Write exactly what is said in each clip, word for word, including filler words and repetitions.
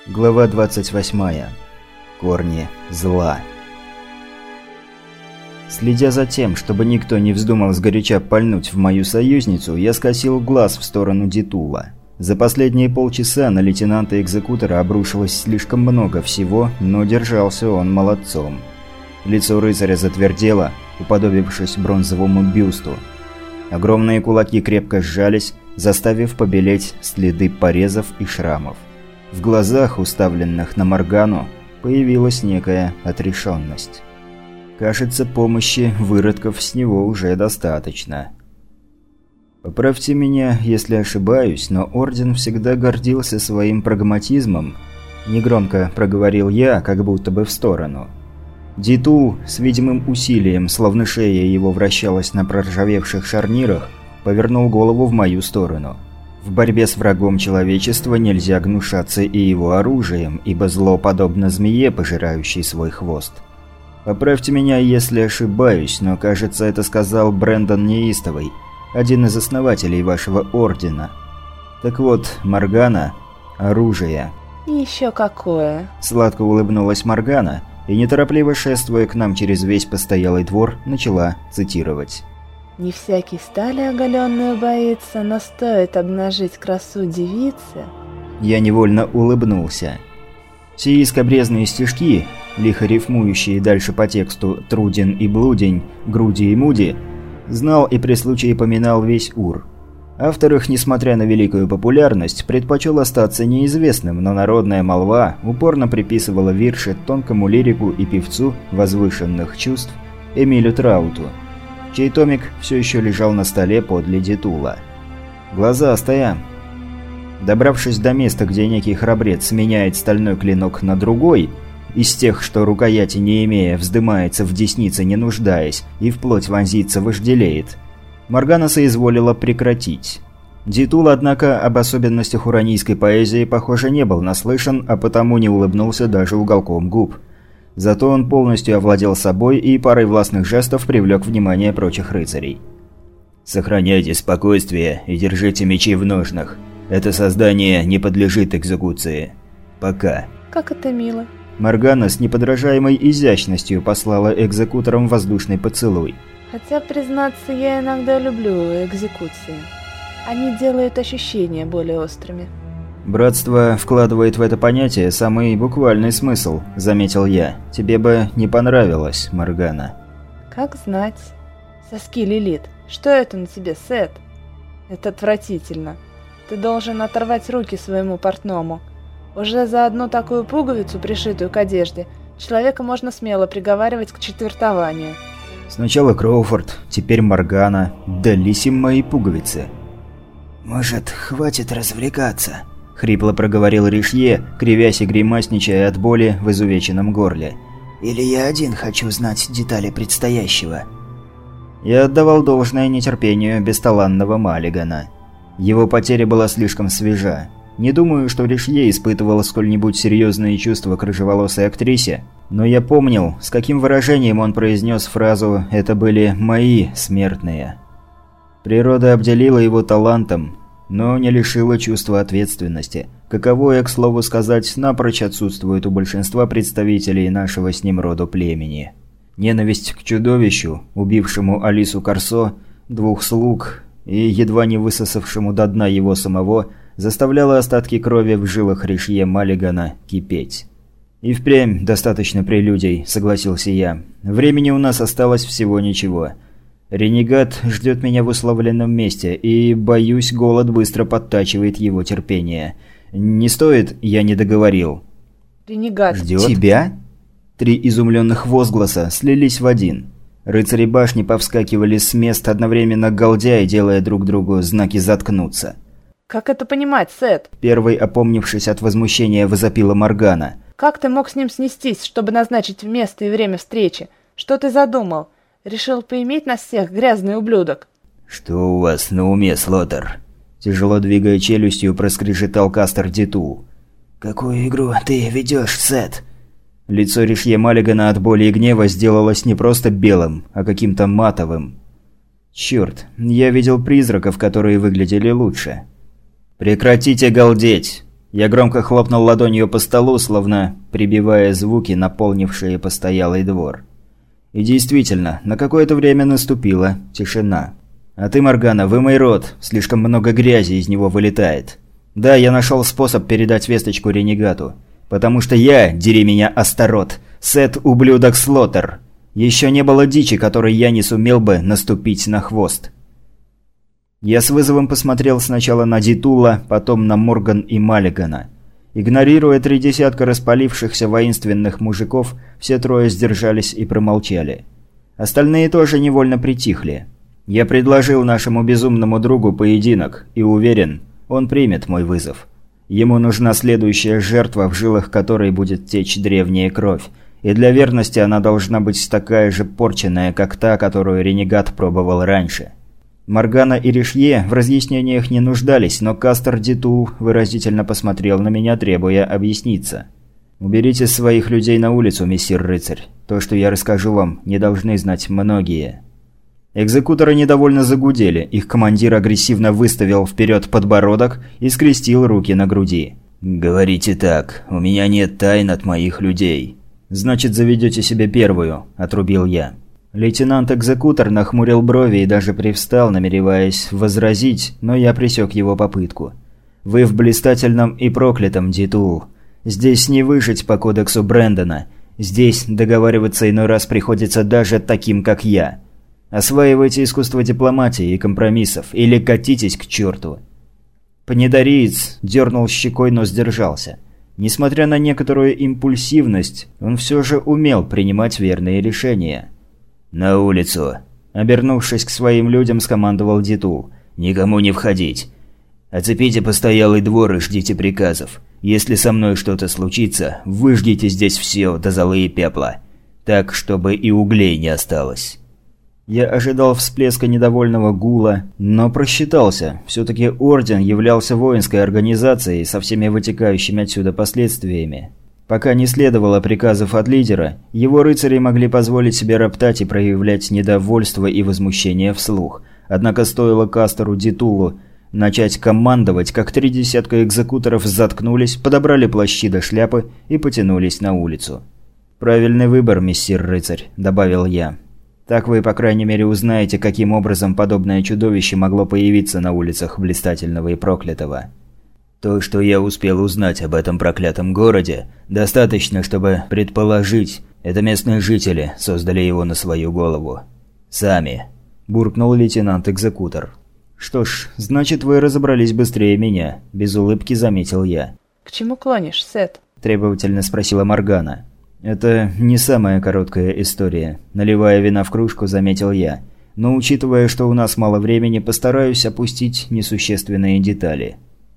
Глава двадцать восьмая. Корни зла. Следя за тем, чтобы никто не вздумал сгоряча пальнуть в мою союзницу, я скосил глаз в сторону Дитула. За последние полчаса на лейтенанта-экзекутора обрушилось слишком много всего, но держался он молодцом. Лицо рыцаря затвердело, уподобившись бронзовому бюсту. Огромные кулаки крепко сжались, заставив побелеть следы порезов и шрамов. В глазах, уставленных на Моргану, появилась некая отрешенность. Кажется, помощи выродков с него уже достаточно. Поправьте меня, если ошибаюсь, но Орден всегда гордился своим прагматизмом. Негромко проговорил я, как будто бы в сторону. Дитул с видимым усилием, словно шея его вращалась на проржавевших шарнирах, повернул голову в мою сторону. В борьбе с врагом человечества нельзя гнушаться и его оружием, ибо зло подобно змее, пожирающей свой хвост. Поправьте меня, если ошибаюсь, но, кажется, это сказал Брэндон Неистовый, один из основателей вашего Ордена. Так вот, Моргана – оружие. «Еще какое!» – сладко улыбнулась Моргана и, неторопливо шествуя к нам через весь постоялый двор, начала цитировать. «Не всякий стали оголенную боится, но стоит обнажить красу девицы». Я невольно улыбнулся. Сии скабрезные стишки, лихо рифмующие дальше по тексту «Труден и блудень», «Груди и муди», знал и при случае поминал весь Ур. Автор их, несмотря на великую популярность, предпочел остаться неизвестным, но народная молва упорно приписывала вирши тонкому лирику и певцу возвышенных чувств Эмилю Трауту, чей томик все еще лежал на столе подле Дитула. Глаза стоя. Добравшись до места, где некий храбрец меняет стальной клинок на другой, из тех, что рукояти не имея, вздымается в деснице не нуждаясь, и вплоть вонзится вожделеет, Моргана соизволила прекратить. Дитул, однако, об особенностях уранийской поэзии, похоже, не был наслышан, а потому не улыбнулся даже уголком губ. Зато он полностью овладел собой и парой властных жестов привлек внимание прочих рыцарей. «Сохраняйте спокойствие и держите мечи в ножнах. Это создание не подлежит экзекуции. Пока». «Как это мило». Моргана с неподражаемой изящностью послала экзекуторам воздушный поцелуй. «Хотя, признаться, я иногда люблю экзекуции. Они делают ощущения более острыми». «Братство вкладывает в это понятие самый буквальный смысл», – заметил я. «Тебе бы не понравилось, Моргана». «Как знать. Соски Лилит. Что это на тебе, Сет? Это отвратительно. Ты должен оторвать руки своему портному. Уже за одну такую пуговицу, пришитую к одежде, человека можно смело приговаривать к четвертованию». «Сначала Кроуфорд, теперь Моргана. Дались им мои пуговицы». «Может, хватит развлекаться?» – хрипло проговорил Ришье, кривясь и гримасничая от боли в изувеченном горле. «Или я один хочу знать детали предстоящего?» Я отдавал должное нетерпению бесталанного Маллигана. Его потеря была слишком свежа. Не думаю, что Ришье испытывал сколь-нибудь серьезные чувства к рыжеволосой актрисе, но я помнил, с каким выражением он произнес фразу «это были мои смертные». Природа обделила его талантом, но не лишила чувства ответственности, каковое, к слову сказать, напрочь отсутствует у большинства представителей нашего с ним рода племени. Ненависть к чудовищу, убившему Алису Корсо, двух слуг и едва не высосавшему до дна его самого, заставляла остатки крови в жилах Ришье Маллигана кипеть. «И впрямь достаточно прелюдий», — согласился я. «Времени у нас осталось всего ничего. Ренегат ждет меня в условленном месте, и, боюсь, голод быстро подтачивает его терпение. Не стоит, я не договорил». «Ренегат ждет тебя?» Три изумленных возгласа слились в один. Рыцари башни повскакивали с мест, одновременно галдя и делая друг другу знаки «заткнуться». «Как это понимать, Сет?» Первой, опомнившись от возмущения, возопила Моргана. «Как ты мог с ним снестись, чтобы назначить место и время встречи? Что ты задумал? Решил поиметь нас всех, грязный ублюдок?» «Что у вас на уме, Слотер?» Тяжело двигая челюстью, проскрежетал Кастер Дитул. «Какую игру ты ведешь, Сет?» Лицо Ришье Маллигана от боли и гнева сделалось не просто белым, а каким-то матовым. Черт, я видел призраков, которые выглядели лучше. «Прекратите галдеть!» Я громко хлопнул ладонью по столу, словно прибивая звуки, наполнившие постоялый двор. И действительно, на какое-то время наступила тишина. «А ты, Моргана, вымой рот, слишком много грязи из него вылетает. Да, я нашел способ передать весточку ренегату. Потому что я, дери меня, Астарот, Сет ублюдок Слотер. Еще не было дичи, которой я не сумел бы наступить на хвост». Я с вызовом посмотрел сначала на Дитула, потом на Морган и Маллигана. Игнорируя три десятка распалившихся воинственных мужиков, все трое сдержались и промолчали. Остальные тоже невольно притихли. Я предложил нашему безумному другу поединок, и уверен, он примет мой вызов. Ему нужна следующая жертва, в жилах которой будет течь древняя кровь, и для верности она должна быть такая же порченная, как та, которую ренегат пробовал раньше. Моргана и Ришье в разъяснениях не нуждались, но Кастер Дитул выразительно посмотрел на меня, требуя объясниться. «Уберите своих людей на улицу, мессир рыцарь. То, что я расскажу вам, не должны знать многие». Экзекуторы недовольно загудели, их командир агрессивно выставил вперед подбородок и скрестил руки на груди. «Говорите так, у меня нет тайн от моих людей». «Значит, заведете себе первую», – отрубил я. Лейтенант-экзекутор нахмурил брови и даже привстал, намереваясь возразить, но я пресек его попытку. «Вы в блистательном и проклятом, Дитул. Здесь не выжить по кодексу Брэндона. Здесь договариваться иной раз приходится даже таким, как я. Осваивайте искусство дипломатии и компромиссов, или катитесь к черту». Панедариец дернул щекой, но сдержался. Несмотря на некоторую импульсивность, он все же умел принимать верные решения. «На улицу!» Обернувшись к своим людям, скомандовал Дитул. «Никому не входить. Оцепите постоялый двор и ждите приказов. Если со мной что-то случится, выжгите здесь все до золы и пепла. Так, чтобы и углей не осталось». Я ожидал всплеска недовольного гула, но просчитался. Все-таки Орден являлся воинской организацией со всеми вытекающими отсюда последствиями. Пока не следовало приказов от лидера, его рыцари могли позволить себе роптать и проявлять недовольство и возмущение вслух. Однако стоило Кастеру Дитулу начать командовать, как три десятка экзекуторов заткнулись, подобрали плащи до шляпы и потянулись на улицу. «Правильный выбор, мессир рыцарь», – добавил я. «Так вы, по крайней мере, узнаете, каким образом подобное чудовище могло появиться на улицах Блистательного и Проклятого». «То, что я успел узнать об этом проклятом городе, достаточно, чтобы предположить, это местные жители создали его на свою голову. Сами», – буркнул лейтенант-экзекутор. «Что ж, значит, вы разобрались быстрее меня», – без улыбки заметил я. «К чему клонишь, Сет?» – требовательно спросила Моргана. «Это не самая короткая история», – наливая вина в кружку, заметил я. «Но учитывая, что у нас мало времени, постараюсь опустить несущественные детали».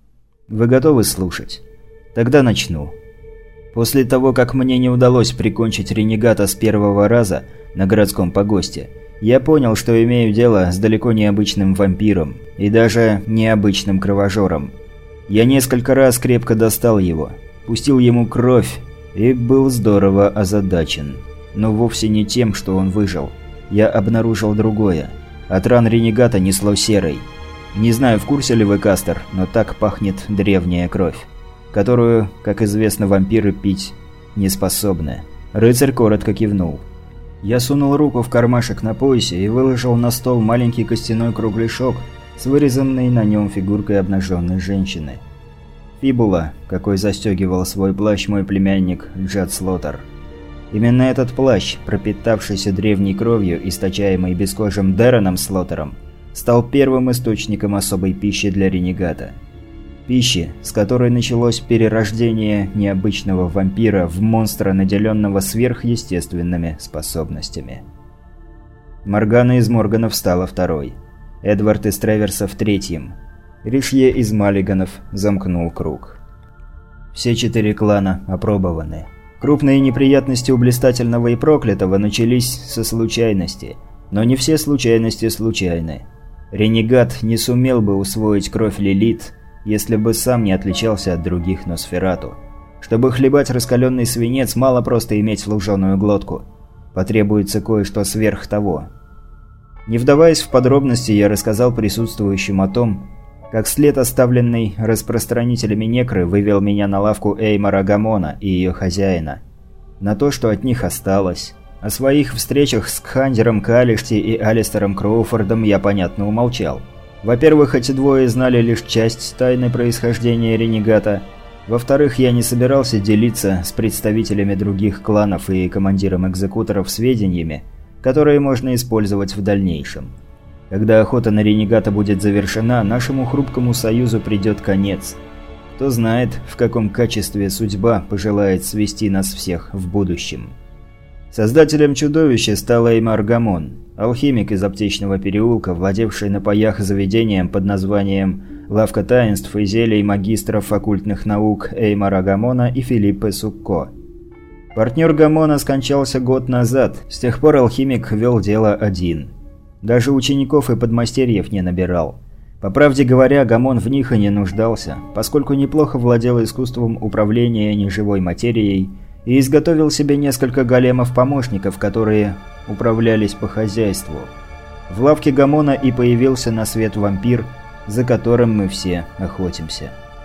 «Вы готовы слушать? Тогда начну. После того, как мне не удалось прикончить ренегата с первого раза на городском погосте, я понял, что имею дело с далеко необычным вампиром и даже необычным кровожором. Я несколько раз крепко достал его, пустил ему кровь и был здорово озадачен. Но вовсе не тем, что он выжил. Я обнаружил другое. От ран ренегата несло серой. Не знаю, в курсе ли вы, Кастер, но так пахнет древняя кровь, которую, как известно, вампиры пить не способны. Рыцарь коротко кивнул. Я сунул руку в кармашек на поясе и выложил на стол маленький костяной кругляшок с вырезанной на нем фигуркой обнаженной женщины. Фибула, какой застегивал свой плащ мой племянник Джад Слотер. Именно этот плащ, пропитавшийся древней кровью, источаемой бескожим Дероном Слотером, стал первым источником особой пищи для ренегата. Пищи, с которой началось перерождение необычного вампира в монстра, наделенного сверхъестественными способностями. Моргана из Морганов стала второй. Эдвард из Треверсов третьим. Ришье из Маллиганов замкнул круг. Все четыре клана опробованы. Крупные неприятности у Блистательного и Проклятого начались со случайности, но не все случайности случайны. Ренегат не сумел бы усвоить кровь Лилит, если бы сам не отличался от других Носферату. Чтобы хлебать раскаленный свинец, мало просто иметь луженую глотку. Потребуется кое-что сверх того. Не вдаваясь в подробности, я рассказал присутствующим о том, как след, оставленный распространителями некры, вывел меня на лавку Эймара Гамона и ее хозяина. На то, что от них осталось. О своих встречах с Кхандером Калишти и Алистером Кроуфордом я, понятно, умолчал. Во-первых, эти двое знали лишь часть тайны происхождения ренегата. Во-вторых, я не собирался делиться с представителями других кланов и командиром экзекуторов сведениями, которые можно использовать в дальнейшем. Когда охота на ренегата будет завершена, нашему хрупкому союзу придет конец. Кто знает, в каком качестве судьба пожелает свести нас всех в будущем. Создателем чудовища стал Эймар Гамон, алхимик из Аптечного переулка, владевший на паях заведением под названием «Лавка таинств и зелий магистров оккультных наук» Эймара Гамона и Филиппе Сукко. Партнер Гамона скончался год назад, с тех пор алхимик вел дело один. Даже учеников и подмастерьев не набирал. По правде говоря, Гамон в них и не нуждался, поскольку неплохо владел искусством управления неживой материей и изготовил себе несколько големов-помощников, которые управлялись по хозяйству. В лавке Гамона и появился на свет вампир, за которым мы все охотимся.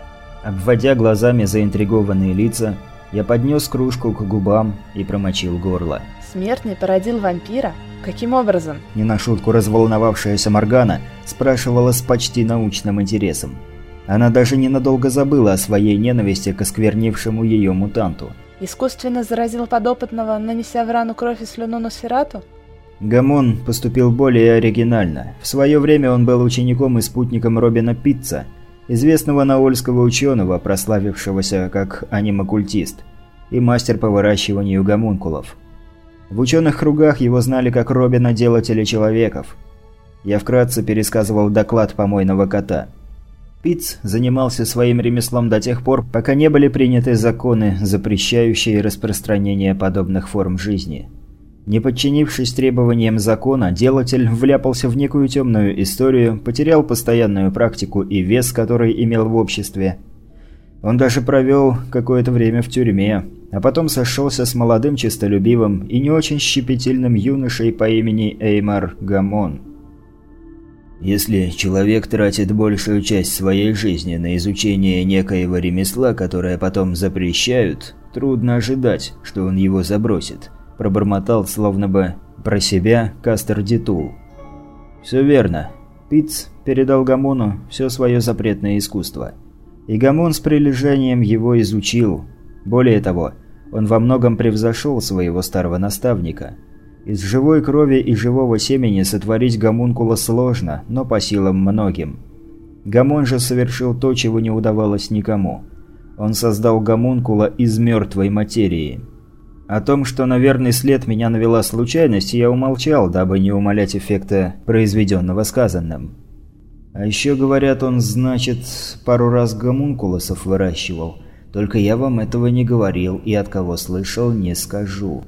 Обводя глазами заинтригованные лица, я поднес кружку к губам и промочил горло. Смертный породил вампира? Каким образом? Не на шутку разволновавшаяся Моргана спрашивала с почти научным интересом. Она даже ненадолго забыла о своей ненависти к осквернившему ее мутанту. Искусственно заразил подопытного, нанеся в рану кровь и слюну Носферату? Гамон поступил более оригинально. В свое время он был учеником и спутником Робина Питца, известного наольского ученого, прославившегося как анимокультист, и мастер по выращиванию гомункулов. В ученых кругах его знали как Робина Делателя Человеков. Я вкратце пересказывал доклад помойного кота. Питц занимался своим ремеслом до тех пор, пока не были приняты законы, запрещающие распространение подобных форм жизни. Не подчинившись требованиям закона, делатель вляпался в некую темную историю, потерял постоянную практику и вес, который имел в обществе. Он даже провел какое-то время в тюрьме, а потом сошелся с молодым честолюбивым и не очень щепетильным юношей по имени Эймар Гамон. Если человек тратит большую часть своей жизни на изучение некоего ремесла, которое потом запрещают, трудно ожидать, что он его забросит. Пробормотал, словно бы про себя, Кастер Дитул. Все верно. Питц передал Гамону все свое запретное искусство. И Гамон с прилежанием его изучил. Более того, он во многом превзошел своего старого наставника. Из живой крови и живого семени сотворить гомункула сложно, но по силам многим. Гамон же совершил то, чего не удавалось никому. Он создал гомункула из мертвой материи. О том, что на верный след меня навела случайность, я умолчал, дабы не умалять эффекта произведенного сказанным. А еще, говорят, он, значит, пару раз гомункулосов выращивал. Только я вам этого не говорил и от кого слышал, не скажу.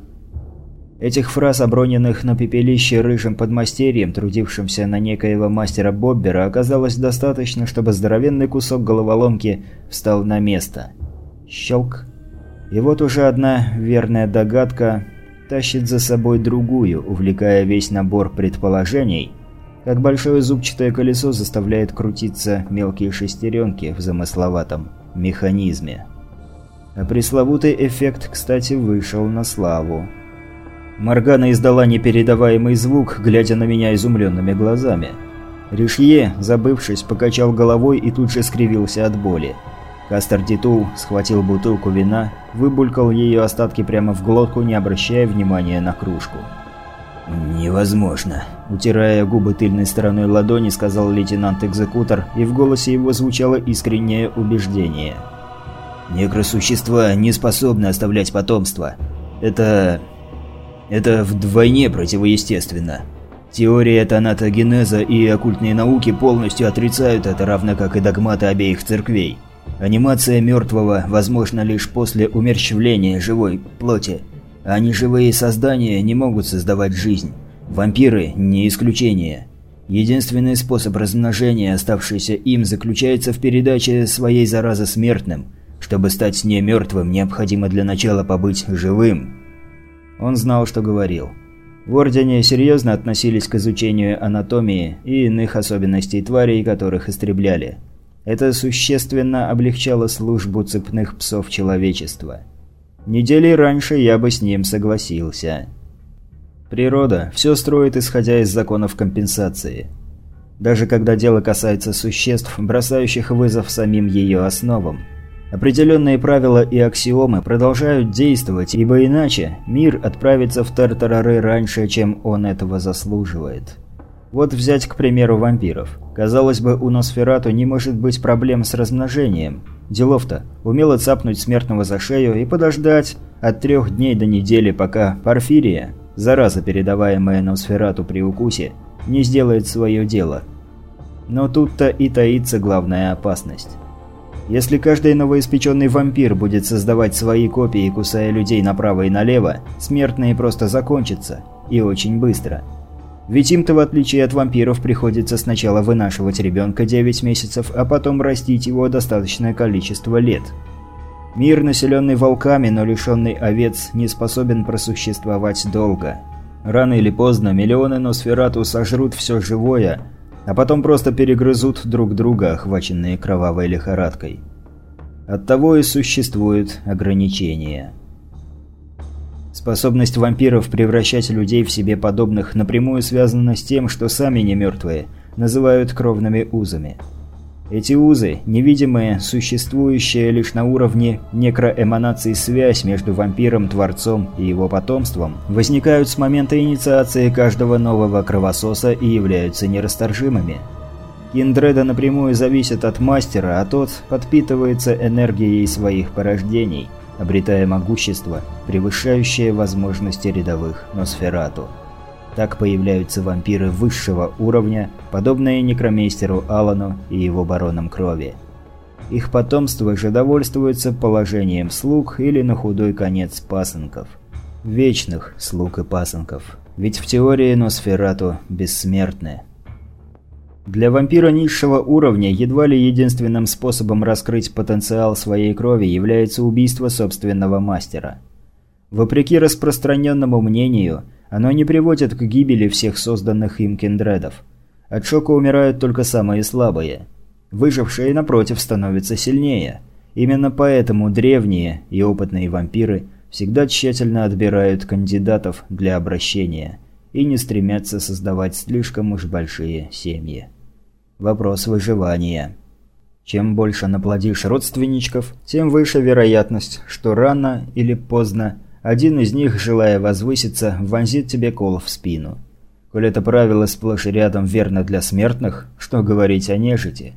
Этих фраз, оброненных на пепелище рыжим подмастерьем, трудившимся на некоего мастера Боббера, оказалось достаточно, чтобы здоровенный кусок головоломки встал на место. Щелк. И вот уже одна верная догадка тащит за собой другую, увлекая весь набор предположений, как большое зубчатое колесо заставляет крутиться мелкие шестеренки в замысловатом механизме. А пресловутый эффект, кстати, вышел на славу. Моргана издала непередаваемый звук, глядя на меня изумленными глазами. Ришье, забывшись, покачал головой и тут же скривился от боли. Кастер Дитул схватил бутылку вина, выбулькал ее остатки прямо в глотку, не обращая внимания на кружку. «Невозможно», – утирая губы тыльной стороной ладони, сказал лейтенант-экзекутор, и в голосе его звучало искреннее убеждение. «Некросущества не способны оставлять потомство. Это... это вдвойне противоестественно. Теория тонатогенеза и оккультные науки полностью отрицают это, равно как и догматы обеих церквей. Анимация мертвого возможна лишь после умерщвления живой плоти, а неживые создания не могут создавать жизнь. Вампиры – не исключение. Единственный способ размножения, оставшийся им, заключается в передаче своей заразы смертным. Чтобы стать не мертвым, необходимо для начала побыть живым». Он знал, что говорил. В Ордене серьезно относились к изучению анатомии и иных особенностей тварей, которых истребляли. Это существенно облегчало службу цепных псов человечества. Недели раньше я бы с ним согласился. Природа все строит, исходя из законов компенсации. Даже когда дело касается существ, бросающих вызов самим ее основам. Определенные правила и аксиомы продолжают действовать, ибо иначе мир отправится в тартарары раньше, чем он этого заслуживает. Вот взять, к примеру, вампиров. Казалось бы, у Носферату не может быть проблем с размножением. Делов-то, умело цапнуть смертного за шею и подождать от трех дней до недели, пока Порфирия, зараза, передаваемая Носферату при укусе, не сделает свое дело. Но тут-то и таится главная опасность. Если каждый новоиспеченный вампир будет создавать свои копии, кусая людей направо и налево, смертные просто закончатся. И очень быстро. Ведь им-то, в отличие от вампиров, приходится сначала вынашивать ребенка девять месяцев, а потом растить его достаточное количество лет. Мир, населенный волками, но лишенный овец, не способен просуществовать долго. Рано или поздно миллионы Носферату сожрут все живое, а потом просто перегрызут друг друга, охваченные кровавой лихорадкой. Оттого и существуют ограничения. Способность вампиров превращать людей в себе подобных напрямую связана с тем, что сами не мертвые называют кровными узами. Эти узы – невидимые, существующие лишь на уровне некроэманаций связь между вампиром-творцом и его потомством, возникают с момента инициации каждого нового кровососа и являются нерасторжимыми. Киндреды напрямую зависят от мастера, а тот подпитывается энергией своих порождений, обретая могущество, превышающее возможности рядовых Носферату. Так появляются вампиры высшего уровня, подобные некромейстеру Алану и его баронам крови. Их потомство же довольствуется положением слуг или на худой конец пасынков. Вечных слуг и пасынков. Ведь в теории Носферату бессмертны. Для вампира низшего уровня едва ли единственным способом раскрыть потенциал своей крови является убийство собственного мастера. Вопреки распространенному мнению, оно не приводит к гибели всех созданных им киндредов. От шока умирают только самые слабые. Выжившие, напротив, становятся сильнее. Именно поэтому древние и опытные вампиры всегда тщательно отбирают кандидатов для обращения и не стремятся создавать слишком уж большие семьи. Вопрос выживания. Чем больше наплодишь родственничков, тем выше вероятность, что рано или поздно один из них, желая возвыситься, вонзит тебе кол в спину. Коль это правило сплошь и рядом верно для смертных, что говорить о нежити?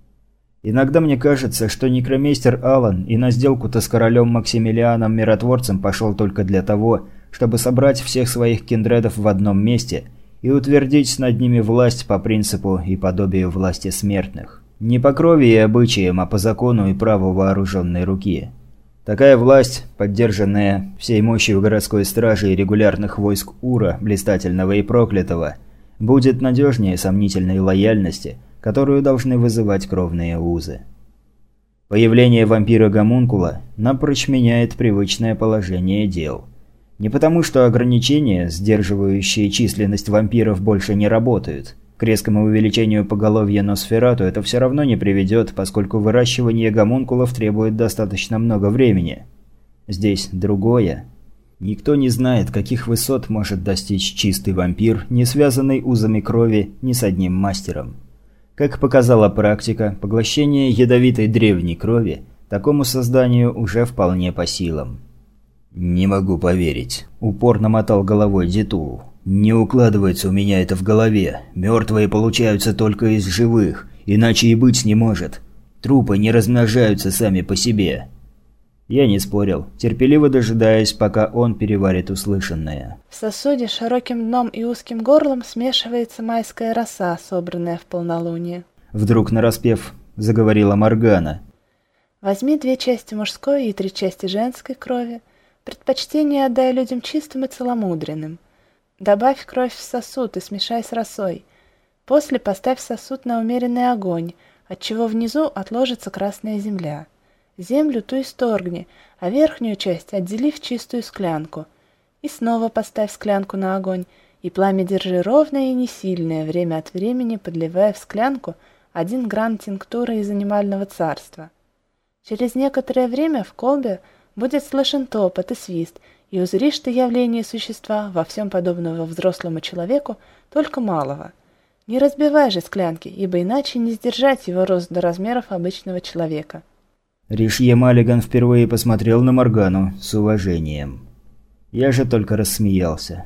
Иногда мне кажется, что некромейстер Алан и на сделку-то с королем Максимилианом Миротворцем пошел только для того, чтобы собрать всех своих киндредов в одном месте и утвердить над ними власть по принципу и подобию власти смертных. Не по крови и обычаям, а по закону и праву вооруженной руки. Такая власть, поддержанная всей мощью городской стражи и регулярных войск Ура, блистательного и проклятого, будет надежнее сомнительной лояльности, которую должны вызывать кровные узы. Появление вампира-гомункула напрочь меняет привычное положение дел. Не потому, что ограничения, сдерживающие численность вампиров, больше не работают. К резкому увеличению поголовья Носферату это все равно не приведет, поскольку выращивание гомункулов требует достаточно много времени. Здесь другое. Никто не знает, каких высот может достичь чистый вампир, не связанный узами крови ни с одним мастером. Как показала практика, поглощение ядовитой древней крови такому созданию уже вполне по силам. «Не могу поверить», – упорно мотал головой Дитул. «Не укладывается у меня это в голове. Мертвые получаются только из живых, иначе и быть не может. Трупы не размножаются сами по себе». Я не спорил, терпеливо дожидаясь, пока он переварит услышанное. В сосуде с широким дном и узким горлом смешивается майская роса, собранная в полнолуние. Вдруг нараспев заговорила Моргана. Возьми две части мужской и три части женской крови. Предпочтение отдай людям чистым и целомудренным. Добавь кровь в сосуд и смешай с росой. После поставь сосуд на умеренный огонь, отчего внизу отложится красная земля. Землю ту исторгни, а верхнюю часть отдели в чистую склянку. И снова поставь склянку на огонь, и пламя держи ровное и не сильное, время от времени подливая в склянку один грамм тинктуры из анимального царства. Через некоторое время в колбе будет слышен топот и свист, и узришь ты явление существа, во всем подобного взрослому человеку, только малого. Не разбивай же склянки, ибо иначе не сдержать его рост до размеров обычного человека. Ришье Маллиган впервые посмотрел на Моргану с уважением. Я же только рассмеялся.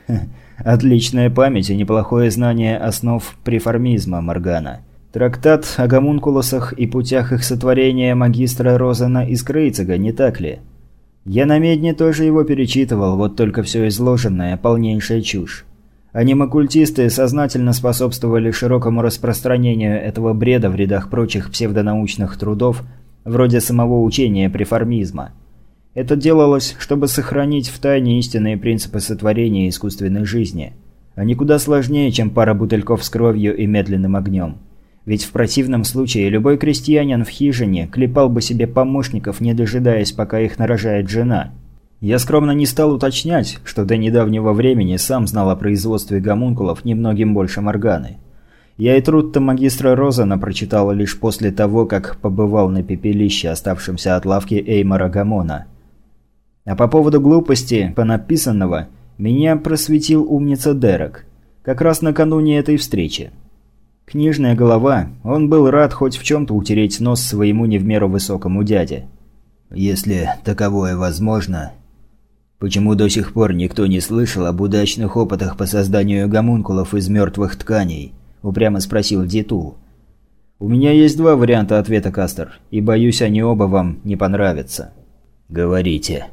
Отличная память и неплохое знание основ преформизма, Моргана. Трактат о гомункулусах и путях их сотворения магистра Розена из Крейцига, не так ли? Я на Медне тоже его перечитывал, вот только все изложенное – полнейшая чушь. Анимокультисты сознательно способствовали широкому распространению этого бреда в рядах прочих псевдонаучных трудов, вроде самого учения преформизма. Это делалось, чтобы сохранить в тайне истинные принципы сотворения искусственной жизни, а никуда сложнее, чем пара бутыльков с кровью и медленным огнем. Ведь в противном случае любой крестьянин в хижине клепал бы себе помощников, не дожидаясь, пока их нарожает жена. Я скромно не стал уточнять, что до недавнего времени сам знал о производстве гомункулов немногим больше Морганы. Я и труд-то магистра Розена прочитал лишь после того, как побывал на пепелище, оставшемся от лавки Эймара Гамона. А по поводу глупости понаписанного меня просветил умница Дерек, как раз накануне этой встречи. Книжная голова, он был рад хоть в чем-то утереть нос своему не в меру высокому дяде. Если таковое возможно, почему до сих пор никто не слышал об удачных опытах по созданию гомункулов из мертвых тканей? Упрямо спросил Дитул. У меня есть два варианта ответа, Кастер, и боюсь, они оба вам не понравятся. Говорите.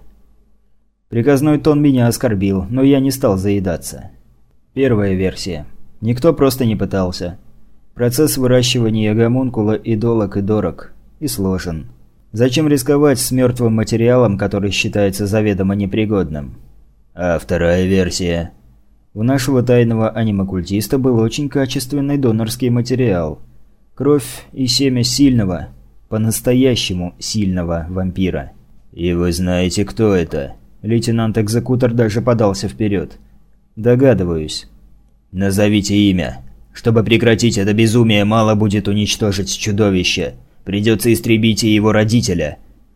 Приказной тон меня оскорбил, но я не стал заедаться. Первая версия. Никто просто не пытался. Процесс выращивания гомункула и долог, и дорог, и сложен. Зачем рисковать с мертвым материалом, который считается заведомо непригодным? А вторая версия? У нашего тайного анимокультиста был очень качественный донорский материал. Кровь и семя сильного, по-настоящему сильного вампира. И вы знаете, кто это? Лейтенант-экзекутор даже подался вперед. Догадываюсь. Назовите имя. Чтобы прекратить это безумие, мало будет уничтожить чудовище. Придется истребить и его родителя.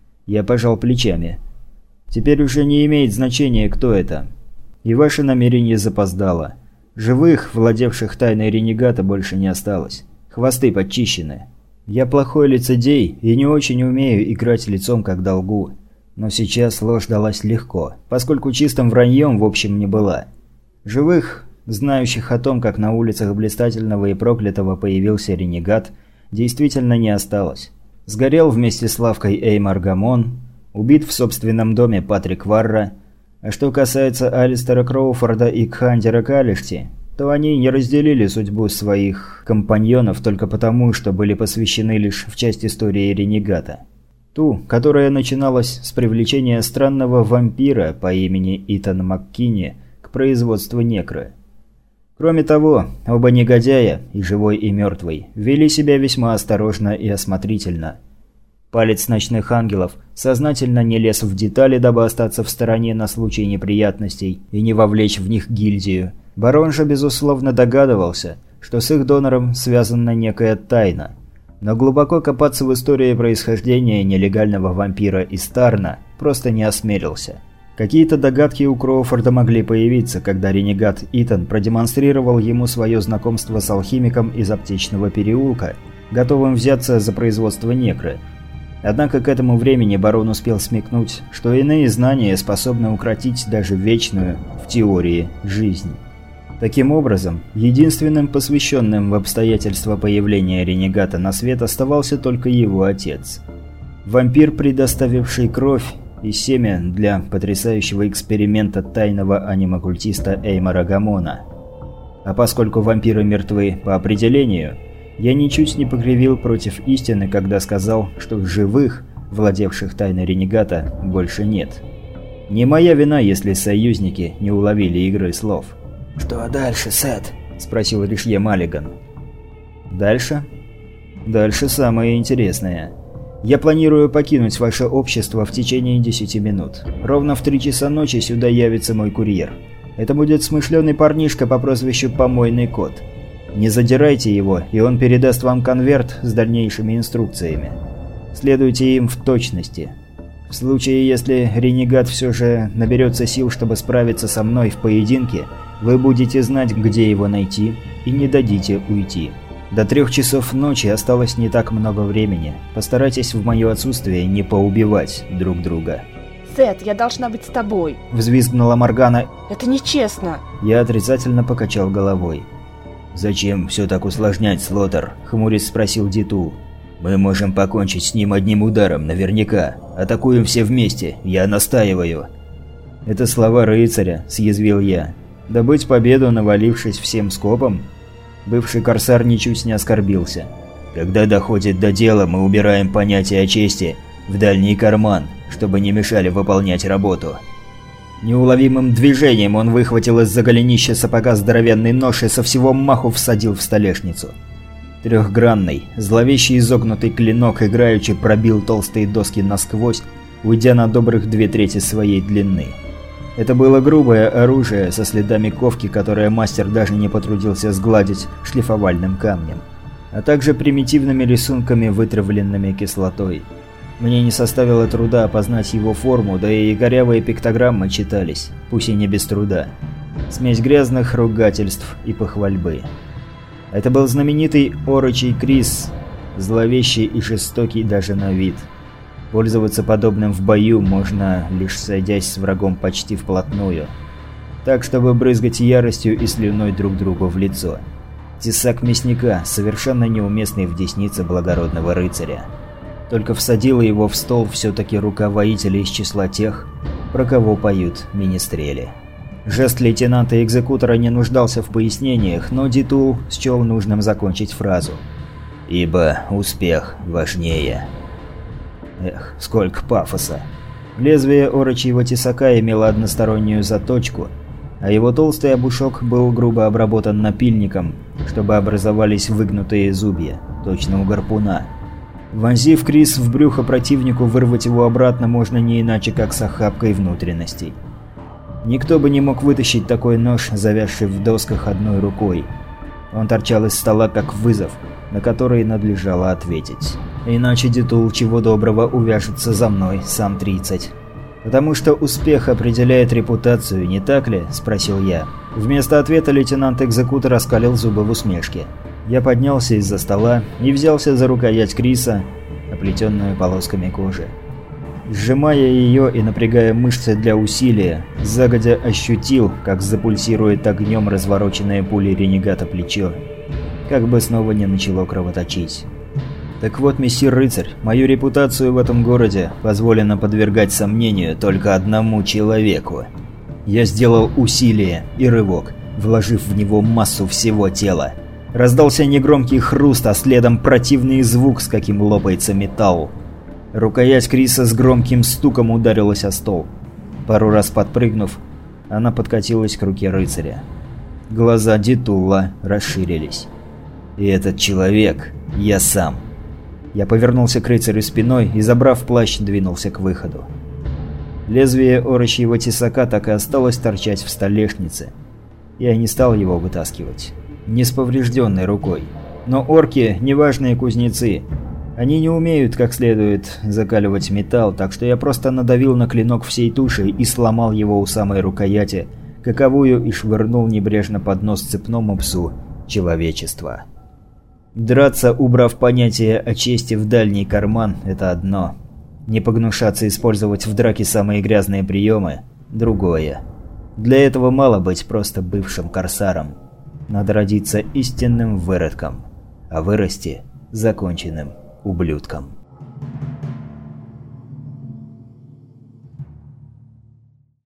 Я пожал плечами. Теперь уже не имеет значения, кто это. И ваше намерение запоздало. Живых, владевших тайной ренегата, больше не осталось. Хвосты подчищены. Я плохой лицедей и не очень умею играть лицом, когда лгу. Но сейчас ложь далась легко, поскольку чистым враньем в общем не была. Живых, знающих о том, как на улицах Блистательного и Проклятого появился ренегат, действительно не осталось. Сгорел вместе с лавкой Эймар Гамон, убит в собственном доме Патрик Варра. А что касается Алистера Кроуфорда и Кхандера Калишти, то они не разделили судьбу своих компаньонов только потому, что были посвящены лишь в часть истории ренегата. Ту, которая начиналась с привлечения странного вампира по имени Итан Маккини к производству некры. Кроме того, оба негодяя, и живой, и мертвый, вели себя весьма осторожно и осмотрительно. Палец ночных ангелов сознательно не лез в детали, дабы остаться в стороне на случай неприятностей и не вовлечь в них гильдию. Барон же, безусловно, догадывался, что с их донором связана некая тайна. Но глубоко копаться в истории происхождения нелегального вампира из Тарна просто не осмелился. Какие-то догадки у Кроуфорда могли появиться, когда ренегат Итан продемонстрировал ему свое знакомство с алхимиком из аптечного переулка, готовым взяться за производство некры. Однако к этому времени барон успел смекнуть, что иные знания способны укротить даже вечную, в теории, жизнь. Таким образом, единственным посвященным в обстоятельства появления ренегата на свет оставался только его отец. Вампир, предоставивший кровь и семя для потрясающего эксперимента тайного анимокультиста Эймара Гамона. А поскольку вампиры мертвы по определению, я ничуть не покривил против истины, когда сказал, что живых, владевших тайной ренегата, больше нет. Не моя вина, если союзники не уловили игры слов. «Что дальше, Сет?» – спросил Ришье Маллиган. «Дальше?» «Дальше самое интересное. Я планирую покинуть ваше общество в течение десяти минут. Ровно в три часа ночи сюда явится мой курьер. Это будет смышленый парнишка по прозвищу Помойный Кот. Не задирайте его, и он передаст вам конверт с дальнейшими инструкциями. Следуйте им в точности. В случае, если ренегат все же наберется сил, чтобы справиться со мной в поединке, вы будете знать, где его найти, и не дадите уйти. До трех часов ночи осталось не так много времени. Постарайтесь в мое отсутствие не поубивать друг друга. Сет, я должна быть с тобой. Взвизгнула Моргана. Это нечестно. Я отрицательно покачал головой. «Зачем все так усложнять, Слотер?» – хмурясь спросил Дитул. «Мы можем покончить с ним одним ударом, наверняка. Атакуем все вместе, я настаиваю». «Это слова рыцаря», – съязвил я. «Добыть победу, навалившись всем скопом?» Бывший корсар ничуть не оскорбился. «Когда доходит до дела, мы убираем понятие о чести в дальний карман, чтобы не мешали выполнять работу». Неуловимым движением он выхватил из-за голенища сапога здоровенный нож и со всего маху всадил в столешницу. Трехгранный, зловещий изогнутый клинок играючи пробил толстые доски насквозь, уйдя на добрых две трети своей длины. Это было грубое оружие со следами ковки, которое мастер даже не потрудился сгладить шлифовальным камнем, а также примитивными рисунками, вытравленными кислотой. Мне не составило труда опознать его форму, да и корявые пиктограммы читались, пусть и не без труда. Смесь грязных ругательств и похвальбы. Это был знаменитый орочий Крис, зловещий и жестокий даже на вид. Пользоваться подобным в бою можно, лишь сойдясь с врагом почти вплотную. Так, чтобы брызгать яростью и слюной друг другу в лицо. Тесак мясника, совершенно неуместный в деснице благородного рыцаря. Только всадила его в стол все-таки рука воителя из числа тех, про кого поют министрели. Жест лейтенанта-экзекутора не нуждался в пояснениях, но Дитул счел нужным закончить фразу. «Ибо успех важнее». Эх, сколько пафоса. Лезвие орочьего тесака имело одностороннюю заточку, а его толстый обушок был грубо обработан напильником, чтобы образовались выгнутые зубья, точно у гарпуна. Вонзив Крис в брюхо противнику, вырвать его обратно можно не иначе, как с охапкой внутренностей. Никто бы не мог вытащить такой нож, завязший в досках одной рукой. Он торчал из стола как вызов, на который надлежало ответить. Иначе Дитул чего доброго увяжется за мной, сам тридцать. «Потому что успех определяет репутацию, не так ли?» – спросил я. Вместо ответа лейтенант-экзекутор оскалил зубы в усмешке. Я поднялся из-за стола и взялся за рукоять Криса, оплетенную полосками кожи. Сжимая ее и напрягая мышцы для усилия, загодя ощутил, как запульсирует огнем развороченное пулей ренегата плечо, как бы снова не начало кровоточить. Так вот, мессир рыцарь, мою репутацию в этом городе позволено подвергать сомнению только одному человеку. Я сделал усилие и рывок, вложив в него массу всего тела. Раздался негромкий хруст, а следом противный звук, с каким лопается металл. Рукоять Криса с громким стуком ударилась о стол. Пару раз подпрыгнув, она подкатилась к руке рыцаря. Глаза Дитула расширились. «И этот человек – я сам». Я повернулся к рыцарю спиной и, забрав плащ, двинулся к выходу. Лезвие орочьего тесака так и осталось торчать в столешнице. Я не стал его вытаскивать. Не с поврежденной рукой. Но орки – неважные кузнецы. Они не умеют как следует закаливать металл, так что я просто надавил на клинок всей тушей и сломал его у самой рукояти, каковую и швырнул небрежно под нос цепному псу человечества. Драться, убрав понятие о чести в дальний карман – это одно. Не погнушаться использовать в драке самые грязные приемы – другое. Для этого мало быть просто бывшим корсаром. Надо родиться истинным выродком, а вырасти законченным ублюдком.